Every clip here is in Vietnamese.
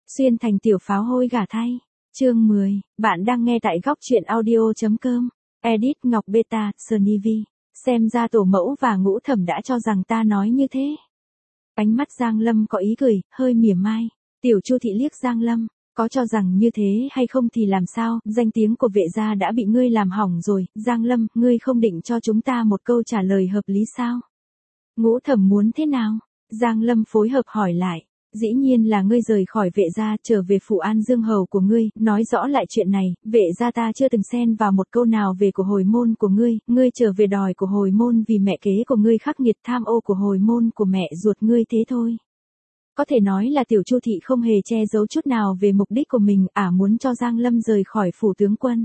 Xuyên thành tiểu pháo hôi gả thay. Chương 10, bạn đang nghe tại góc truyện audio.com. Edit Ngọc Beta, Snivi. Xem ra tổ mẫu và ngũ thẩm đã cho rằng ta nói như thế. Ánh mắt Giang Lâm có ý cười, hơi mỉa mai. Tiểu Chu thị liếc Giang Lâm, có cho rằng như thế hay không thì làm sao, danh tiếng của vệ gia đã bị ngươi làm hỏng rồi. Giang Lâm, ngươi không định cho chúng ta một câu trả lời hợp lý sao? Ngũ thẩm muốn thế nào? Giang Lâm phối hợp hỏi lại. Dĩ nhiên là ngươi rời khỏi vệ gia trở về phủ An Dương hầu của ngươi, nói rõ lại chuyện này, vệ gia ta chưa từng xen vào một câu nào về của hồi môn của ngươi trở về đòi của hồi môn vì mẹ kế của ngươi khắc nghiệt tham ô của hồi môn của mẹ ruột ngươi thế thôi. Có thể nói là tiểu Chu thị không hề che giấu chút nào về mục đích của mình, muốn cho Giang Lâm rời khỏi phủ tướng quân.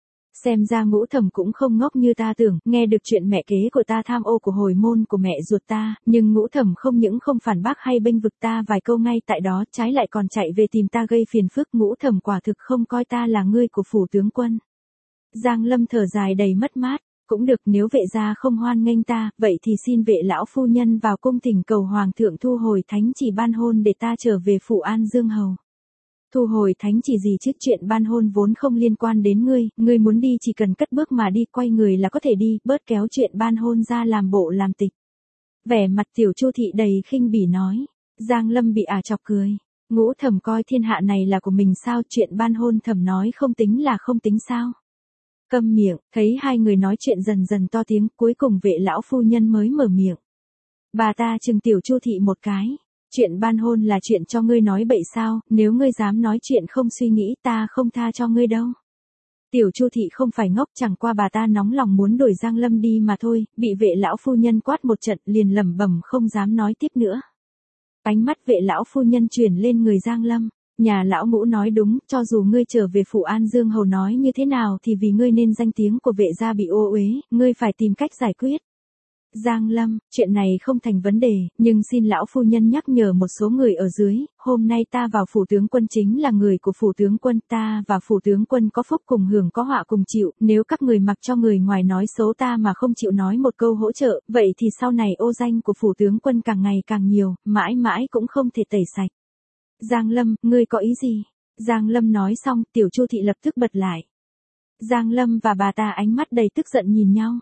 Xem ra ngũ thẩm cũng không ngốc như ta tưởng, nghe được chuyện mẹ kế của ta tham ô của hồi môn của mẹ ruột ta, nhưng ngũ thẩm không những không phản bác hay bênh vực ta vài câu ngay tại đó, trái lại còn chạy về tìm ta gây phiền phức. Ngũ thẩm quả thực không coi ta là ngươi của phủ tướng quân. Giang Lâm thở dài đầy mất mát, cũng được, nếu vệ gia không hoan nghênh ta, vậy thì xin vệ lão phu nhân vào cung thỉnh cầu hoàng thượng thu hồi thánh chỉ ban hôn để ta trở về phủ An Dương hầu. Thu hồi thánh chỉ gì chứ, chuyện ban hôn vốn không liên quan đến ngươi muốn đi chỉ cần cất bước mà đi, quay người là có thể đi, bớt kéo chuyện ban hôn ra làm bộ làm tịch. Vẻ mặt tiểu Chu thị đầy khinh bỉ nói. Giang Lâm bị chọc cười. Ngũ thẩm coi thiên hạ này là của mình sao, chuyện ban hôn thẩm nói không tính là không tính sao? Câm miệng. Thấy hai người nói chuyện dần dần to tiếng, cuối cùng vệ lão phu nhân mới mở miệng. Bà ta chừng tiểu Chu thị một cái. Chuyện ban hôn là chuyện cho ngươi nói bậy sao, nếu ngươi dám nói chuyện không suy nghĩ ta không tha cho ngươi đâu. Tiểu Chu thị không phải ngốc, chẳng qua bà ta nóng lòng muốn đuổi Giang Lâm đi mà thôi, bị vệ lão phu nhân quát một trận liền lẩm bẩm không dám nói tiếp nữa. Ánh mắt vệ lão phu nhân chuyển lên người Giang Lâm, nhà lão Ngũ nói đúng, cho dù ngươi trở về phủ An Dương hầu nói như thế nào thì vì ngươi nên danh tiếng của vệ gia bị ô uế, ngươi phải tìm cách giải quyết. Giang Lâm, chuyện này không thành vấn đề, nhưng xin lão phu nhân nhắc nhở một số người ở dưới, hôm nay ta vào phủ tướng quân chính là người của phủ tướng quân, ta và phủ tướng quân có phúc cùng hưởng có họa cùng chịu, nếu các người mặc cho người ngoài nói xấu ta mà không chịu nói một câu hỗ trợ, vậy thì sau này ô danh của phủ tướng quân càng ngày càng nhiều, mãi mãi cũng không thể tẩy sạch. Giang Lâm, ngươi có ý gì? Giang Lâm nói xong, tiểu Chu thị lập tức bật lại. Giang Lâm và bà ta ánh mắt đầy tức giận nhìn nhau.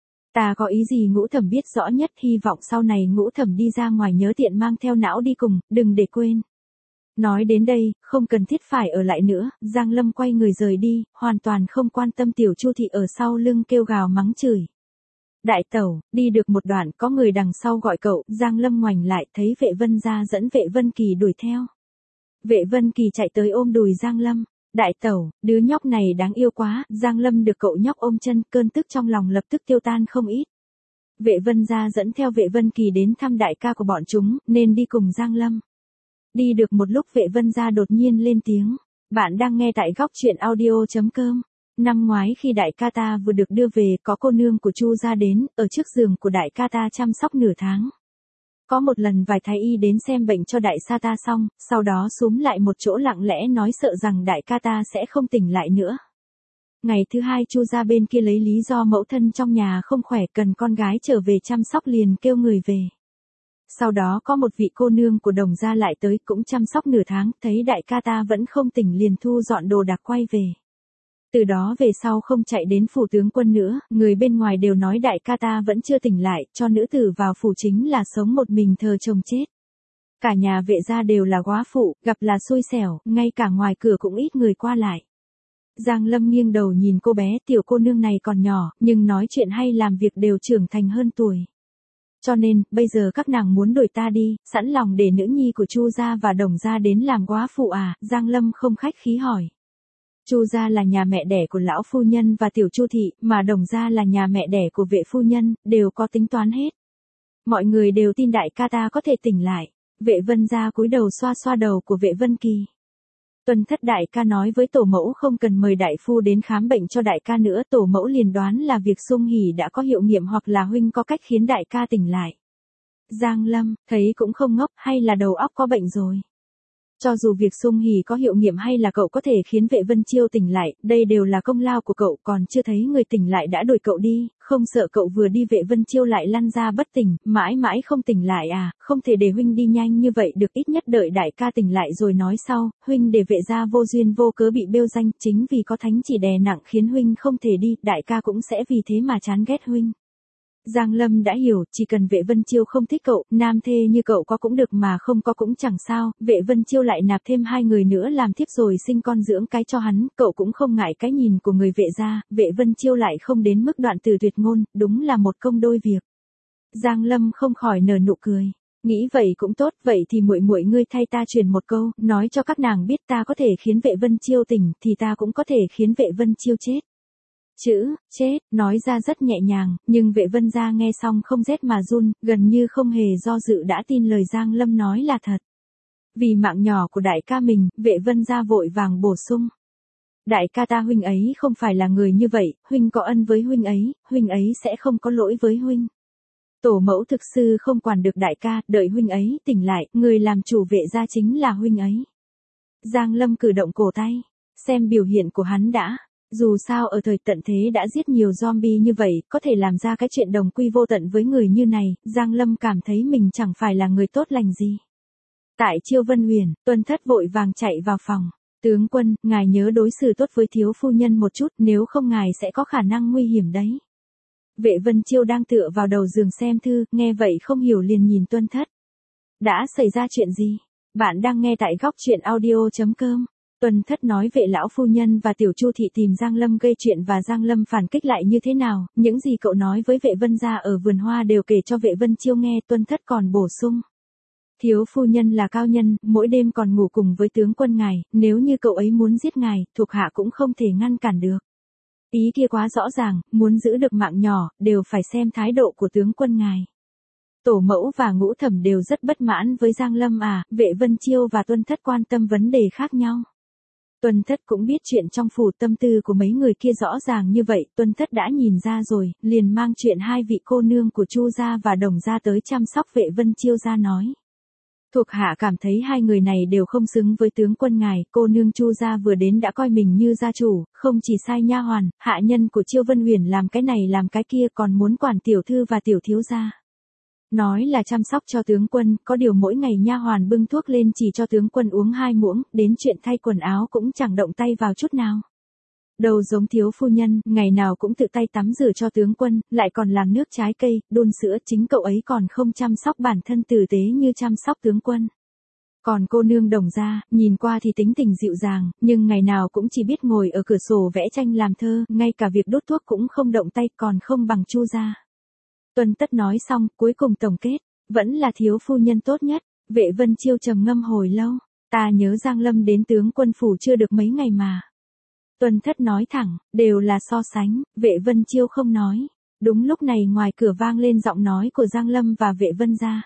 Ta có ý gì ngũ thẩm biết rõ nhất, hy vọng sau này ngũ thẩm đi ra ngoài nhớ tiện mang theo não đi cùng, đừng để quên. Nói đến đây, không cần thiết phải ở lại nữa, Giang Lâm quay người rời đi, hoàn toàn không quan tâm tiểu Chu thị ở sau lưng kêu gào mắng chửi. Đại tẩu, đi được một đoạn có người đằng sau gọi cậu, Giang Lâm ngoảnh lại thấy vệ Vân gia dẫn vệ Vân Kỳ đuổi theo. Vệ Vân Kỳ chạy tới ôm đùi Giang Lâm. Đại tẩu, đứa nhóc này đáng yêu quá, Giang Lâm được cậu nhóc ôm chân, cơn tức trong lòng lập tức tiêu tan không ít. Vệ Vân gia dẫn theo vệ Vân Kỳ đến thăm đại ca của bọn chúng, nên đi cùng Giang Lâm. Đi được một lúc vệ Vân gia đột nhiên lên tiếng. Bạn đang nghe tại góc truyện audio.com. Năm ngoái khi đại ca ta vừa được đưa về, có cô nương của Chu gia đến, ở trước giường của đại ca ta chăm sóc nửa tháng. Có một lần vài thái y đến xem bệnh cho đại sa ta xong, sau đó xúm lại một chỗ lặng lẽ nói sợ rằng đại ca ta sẽ không tỉnh lại nữa. Ngày thứ hai Chu gia bên kia lấy lý do mẫu thân trong nhà không khỏe cần con gái trở về chăm sóc liền kêu người về. Sau đó có một vị cô nương của Đồng gia lại tới cũng chăm sóc nửa tháng, thấy đại ca ta vẫn không tỉnh liền thu dọn đồ đạc quay về. Từ đó về sau không chạy đến phủ tướng quân nữa, người bên ngoài đều nói đại ca ta vẫn chưa tỉnh lại, cho nữ tử vào phủ chính là sống một mình thờ chồng chết. Cả nhà vệ gia đều là góa phụ, gặp là xui xẻo, ngay cả ngoài cửa cũng ít người qua lại. Giang Lâm nghiêng đầu nhìn cô bé, tiểu cô nương này còn nhỏ, nhưng nói chuyện hay làm việc đều trưởng thành hơn tuổi. Cho nên, bây giờ các nàng muốn đuổi ta đi, sẵn lòng để nữ nhi của Chu gia và Đồng gia đến làm góa phụ à, Giang Lâm không khách khí hỏi. Chu gia là nhà mẹ đẻ của lão phu nhân và tiểu Chu thị, mà Đồng gia là nhà mẹ đẻ của vệ phu nhân, đều có tính toán hết. Mọi người đều tin đại ca ta có thể tỉnh lại. Vệ Vân gia cúi đầu xoa xoa đầu của vệ Vân Kỳ. Tuần thất đại ca nói với tổ mẫu không cần mời đại phu đến khám bệnh cho đại ca nữa, tổ mẫu liền đoán là việc Sung Hỉ đã có hiệu nghiệm hoặc là huynh có cách khiến đại ca tỉnh lại. Giang Lâm, thấy cũng không ngốc, hay là đầu óc có bệnh rồi. Cho dù việc Sung Hỉ có hiệu nghiệm hay là cậu có thể khiến Vệ Vân Chiêu tỉnh lại, đây đều là công lao của cậu, còn chưa thấy người tỉnh lại đã đuổi cậu đi, không sợ cậu vừa đi Vệ Vân Chiêu lại lăn ra bất tỉnh, mãi mãi không tỉnh lại à, không thể để huynh đi nhanh như vậy được, ít nhất đợi đại ca tỉnh lại rồi nói sau, huynh để Vệ gia vô duyên vô cớ bị bêu danh, chính vì có thánh chỉ đè nặng khiến huynh không thể đi, đại ca cũng sẽ vì thế mà chán ghét huynh. Giang Lâm đã hiểu, chỉ cần Vệ Vân Chiêu không thích cậu, nam thê như cậu có cũng được mà không có cũng chẳng sao, Vệ Vân Chiêu lại nạp thêm 2 người nữa làm thiếp rồi sinh con dưỡng cái cho hắn, cậu cũng không ngại cái nhìn của người Vệ gia, Vệ Vân Chiêu lại không đến mức đoạn từ tuyệt ngôn, đúng là một công đôi việc. Giang Lâm không khỏi nở nụ cười. Nghĩ vậy cũng tốt, vậy thì muội muội ngươi thay ta truyền một câu, nói cho các nàng biết ta có thể khiến Vệ Vân Chiêu tỉnh, thì ta cũng có thể khiến Vệ Vân Chiêu chết. Chữ, chết, nói ra rất nhẹ nhàng, nhưng Vệ Vân gia nghe xong không rét mà run, gần như không hề do dự đã tin lời Giang Lâm nói là thật. Vì mạng nhỏ của đại ca mình, Vệ Vân gia vội vàng bổ sung. Đại ca ta huynh ấy không phải là người như vậy, huynh có ân với huynh ấy sẽ không có lỗi với huynh. Tổ mẫu thực sư không quản được đại ca, đợi huynh ấy tỉnh lại, người làm chủ Vệ gia chính là huynh ấy. Giang Lâm cử động cổ tay, xem biểu hiện của hắn đã. Dù sao ở thời tận thế đã giết nhiều zombie như vậy, có thể làm ra cái chuyện đồng quy vô tận với người như này, Giang Lâm cảm thấy mình chẳng phải là người tốt lành gì. Tại Chiêu Vân Huyền, Tuân Thất vội vàng chạy vào phòng. Tướng quân, ngài nhớ đối xử tốt với thiếu phu nhân một chút, nếu không ngài sẽ có khả năng nguy hiểm đấy. Vệ Vân Chiêu đang tựa vào đầu giường xem thư, nghe vậy không hiểu liền nhìn Tuân Thất. Đã xảy ra chuyện gì? Bạn đang nghe tại góc truyện audio.com. Tuân Thất nói Vệ lão phu nhân và Tiểu Chu thị tìm Giang Lâm gây chuyện và Giang Lâm phản kích lại như thế nào, những gì cậu nói với Vệ Vân gia ở vườn hoa đều kể cho Vệ Vân Chiêu nghe, Tuân Thất còn bổ sung. Thiếu phu nhân là cao nhân, mỗi đêm còn ngủ cùng với tướng quân ngài, nếu như cậu ấy muốn giết ngài, thuộc hạ cũng không thể ngăn cản được. Ý kia quá rõ ràng, muốn giữ được mạng nhỏ, đều phải xem thái độ của tướng quân ngài. Tổ mẫu và Ngũ Thẩm đều rất bất mãn với Giang Lâm à, Vệ Vân Chiêu và Tuân Thất quan tâm vấn đề khác nhau. Tuân Thất cũng biết chuyện trong phủ, tâm tư của mấy người kia rõ ràng như vậy, Tuân Thất đã nhìn ra rồi, liền mang chuyện 2 vị cô nương của Chu gia và Đồng gia tới chăm sóc Vệ Vân Chiêu ra nói. Thuộc hạ cảm thấy 2 người này đều không xứng với tướng quân ngài, cô nương Chu gia vừa đến đã coi mình như gia chủ, không chỉ sai nha hoàn, hạ nhân của Chiêu Vân Huyền làm cái này làm cái kia còn muốn quản tiểu thư và tiểu thiếu gia. Nói là chăm sóc cho tướng quân, có điều mỗi ngày nha hoàn bưng thuốc lên chỉ cho tướng quân uống 2 muỗng, đến chuyện thay quần áo cũng chẳng động tay vào chút nào. Đầu giống thiếu phu nhân, ngày nào cũng tự tay tắm rửa cho tướng quân, lại còn làm nước trái cây, đun sữa, chính cậu ấy còn không chăm sóc bản thân tử tế như chăm sóc tướng quân. Còn cô nương Đồng gia, nhìn qua thì tính tình dịu dàng, nhưng ngày nào cũng chỉ biết ngồi ở cửa sổ vẽ tranh làm thơ, ngay cả việc đốt thuốc cũng không động tay, còn không bằng Chu gia. Tuân Tất nói xong, cuối cùng tổng kết, vẫn là thiếu phu nhân tốt nhất. Vệ Vân Chiêu trầm ngâm hồi lâu, ta nhớ Giang Lâm đến tướng quân phủ chưa được mấy ngày mà. Tuân Thất nói thẳng, đều là so sánh, Vệ Vân Chiêu không nói. Đúng lúc này ngoài cửa vang lên giọng nói của Giang Lâm và Vệ Vân gia.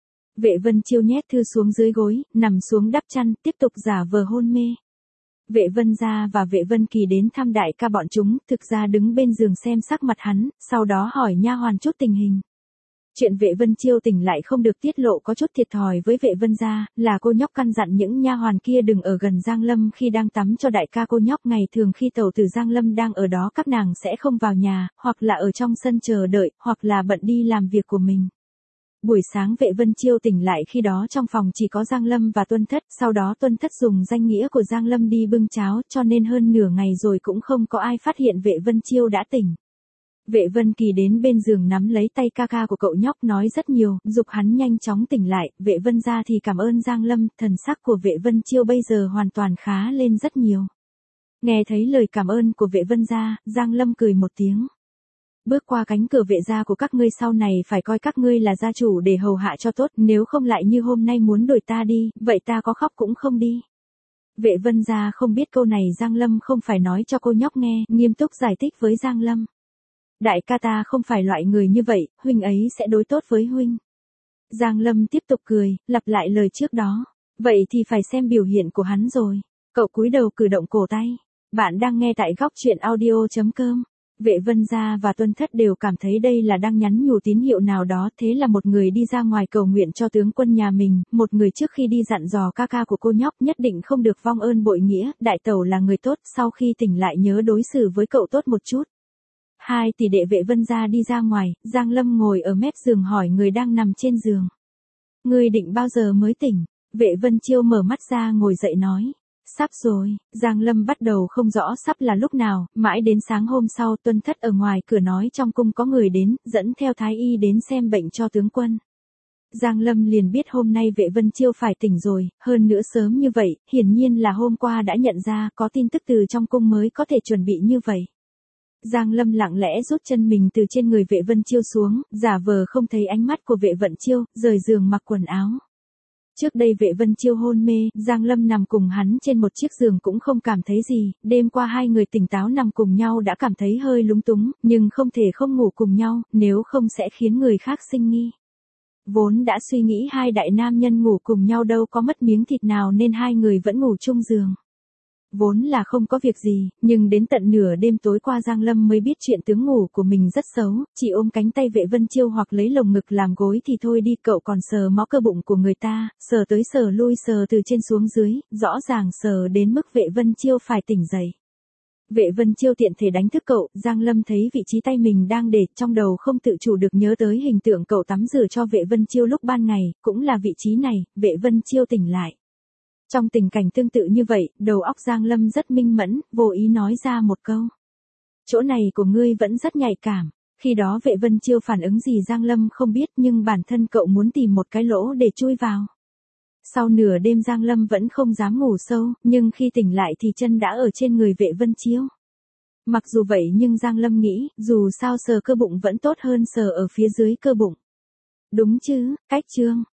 Vệ Vân Chiêu nhét thư xuống dưới gối, nằm xuống đắp chăn, tiếp tục giả vờ hôn mê. Vệ Vân gia và Vệ Vân Kỳ đến thăm đại ca bọn chúng, thực ra đứng bên giường xem sắc mặt hắn, sau đó hỏi nha hoàn chút tình hình. Chuyện Vệ Vân Chiêu tỉnh lại không được tiết lộ có chút thiệt thòi với Vệ Vân gia, là cô nhóc căn dặn những nha hoàn kia đừng ở gần Giang Lâm khi đang tắm cho đại ca cô nhóc, ngày thường khi tẩu tử Giang Lâm đang ở đó các nàng sẽ không vào nhà, hoặc là ở trong sân chờ đợi, hoặc là bận đi làm việc của mình. Buổi sáng Vệ Vân Chiêu tỉnh lại khi đó trong phòng chỉ có Giang Lâm và Tuân Thất, sau đó Tuân Thất dùng danh nghĩa của Giang Lâm đi bưng cháo, cho nên hơn nửa ngày rồi cũng không có ai phát hiện Vệ Vân Chiêu đã tỉnh. Vệ Vân Kỳ đến bên giường nắm lấy tay ca ca của cậu nhóc nói rất nhiều, giục hắn nhanh chóng tỉnh lại, Vệ Vân gia thì cảm ơn Giang Lâm, thần sắc của Vệ Vân Chiêu bây giờ hoàn toàn khá lên rất nhiều. Nghe thấy lời cảm ơn của Vệ Vân gia, Giang Lâm cười một tiếng. Bước qua cánh cửa Vệ gia của các ngươi sau này phải coi các ngươi là gia chủ để hầu hạ cho tốt, nếu không lại như hôm nay muốn đuổi ta đi, vậy ta có khóc cũng không đi. Vệ Vân gia không biết câu này Giang Lâm không phải nói cho cô nhóc nghe, nghiêm túc giải thích với Giang Lâm. Đại ca ta không phải loại người như vậy, huynh ấy sẽ đối tốt với huynh. Giang Lâm tiếp tục cười, lặp lại lời trước đó. Vậy thì phải xem biểu hiện của hắn rồi. Cậu cúi đầu cử động cổ tay. Bạn đang nghe tại góc truyện audio.com. Vệ Vân Gia và Tuân Thất đều cảm thấy đây là đang nhắn nhủ tín hiệu nào đó, thế là một người đi ra ngoài cầu nguyện cho tướng quân nhà mình, một người trước khi đi dặn dò ca ca của cô nhóc nhất định không được vong ơn bội nghĩa, đại tẩu là người tốt, sau khi tỉnh lại nhớ đối xử với cậu tốt một chút. Hai tỷ đệ Vệ Vân Gia đi ra ngoài, Giang Lâm ngồi ở mép giường hỏi người đang nằm trên giường. Ngươi định bao giờ mới tỉnh? Vệ Vân Chiêu mở mắt ra ngồi dậy nói. Sắp rồi, Giang Lâm bắt đầu không rõ sắp là lúc nào, mãi đến sáng hôm sau Tuân Thất ở ngoài cửa nói trong cung có người đến, dẫn theo thái y đến xem bệnh cho tướng quân. Giang Lâm liền biết hôm nay Vệ Vân Chiêu phải tỉnh rồi, hơn nữa sớm như vậy, hiển nhiên là hôm qua đã nhận ra có tin tức từ trong cung mới có thể chuẩn bị như vậy. Giang Lâm lặng lẽ rút chân mình từ trên người Vệ Vân Chiêu xuống, giả vờ không thấy ánh mắt của Vệ Vân Chiêu, rời giường mặc quần áo. Trước đây Vệ Vân Chiêu hôn mê, Giang Lâm nằm cùng hắn trên một chiếc giường cũng không cảm thấy gì, đêm qua hai người tỉnh táo nằm cùng nhau đã cảm thấy hơi lúng túng, nhưng không thể không ngủ cùng nhau, nếu không sẽ khiến người khác sinh nghi. Vốn đã suy nghĩ hai đại nam nhân ngủ cùng nhau đâu có mất miếng thịt nào nên hai người vẫn ngủ chung giường. Vốn là không có việc gì, nhưng đến tận nửa đêm tối qua Giang Lâm mới biết chuyện tướng ngủ của mình rất xấu, chỉ ôm cánh tay Vệ Vân Chiêu hoặc lấy lồng ngực làm gối thì thôi đi, cậu còn sờ mó cơ bụng của người ta, sờ tới sờ lui sờ từ trên xuống dưới, rõ ràng sờ đến mức Vệ Vân Chiêu phải tỉnh dậy. Vệ Vân Chiêu tiện thể đánh thức cậu, Giang Lâm thấy vị trí tay mình đang để, trong đầu không tự chủ được nhớ tới hình tượng cậu tắm rửa cho Vệ Vân Chiêu lúc ban ngày, cũng là vị trí này, Vệ Vân Chiêu tỉnh lại. Trong tình cảnh tương tự như vậy, đầu óc Giang Lâm rất minh mẫn, vô ý nói ra một câu. Chỗ này của ngươi vẫn rất nhạy cảm. Khi đó Vệ Vân Chiêu phản ứng gì Giang Lâm không biết nhưng bản thân cậu muốn tìm một cái lỗ để chui vào. Sau nửa đêm Giang Lâm vẫn không dám ngủ sâu, nhưng khi tỉnh lại thì chân đã ở trên người Vệ Vân Chiêu. Mặc dù vậy nhưng Giang Lâm nghĩ, dù sao sờ cơ bụng vẫn tốt hơn sờ ở phía dưới cơ bụng. Đúng chứ, cách chương.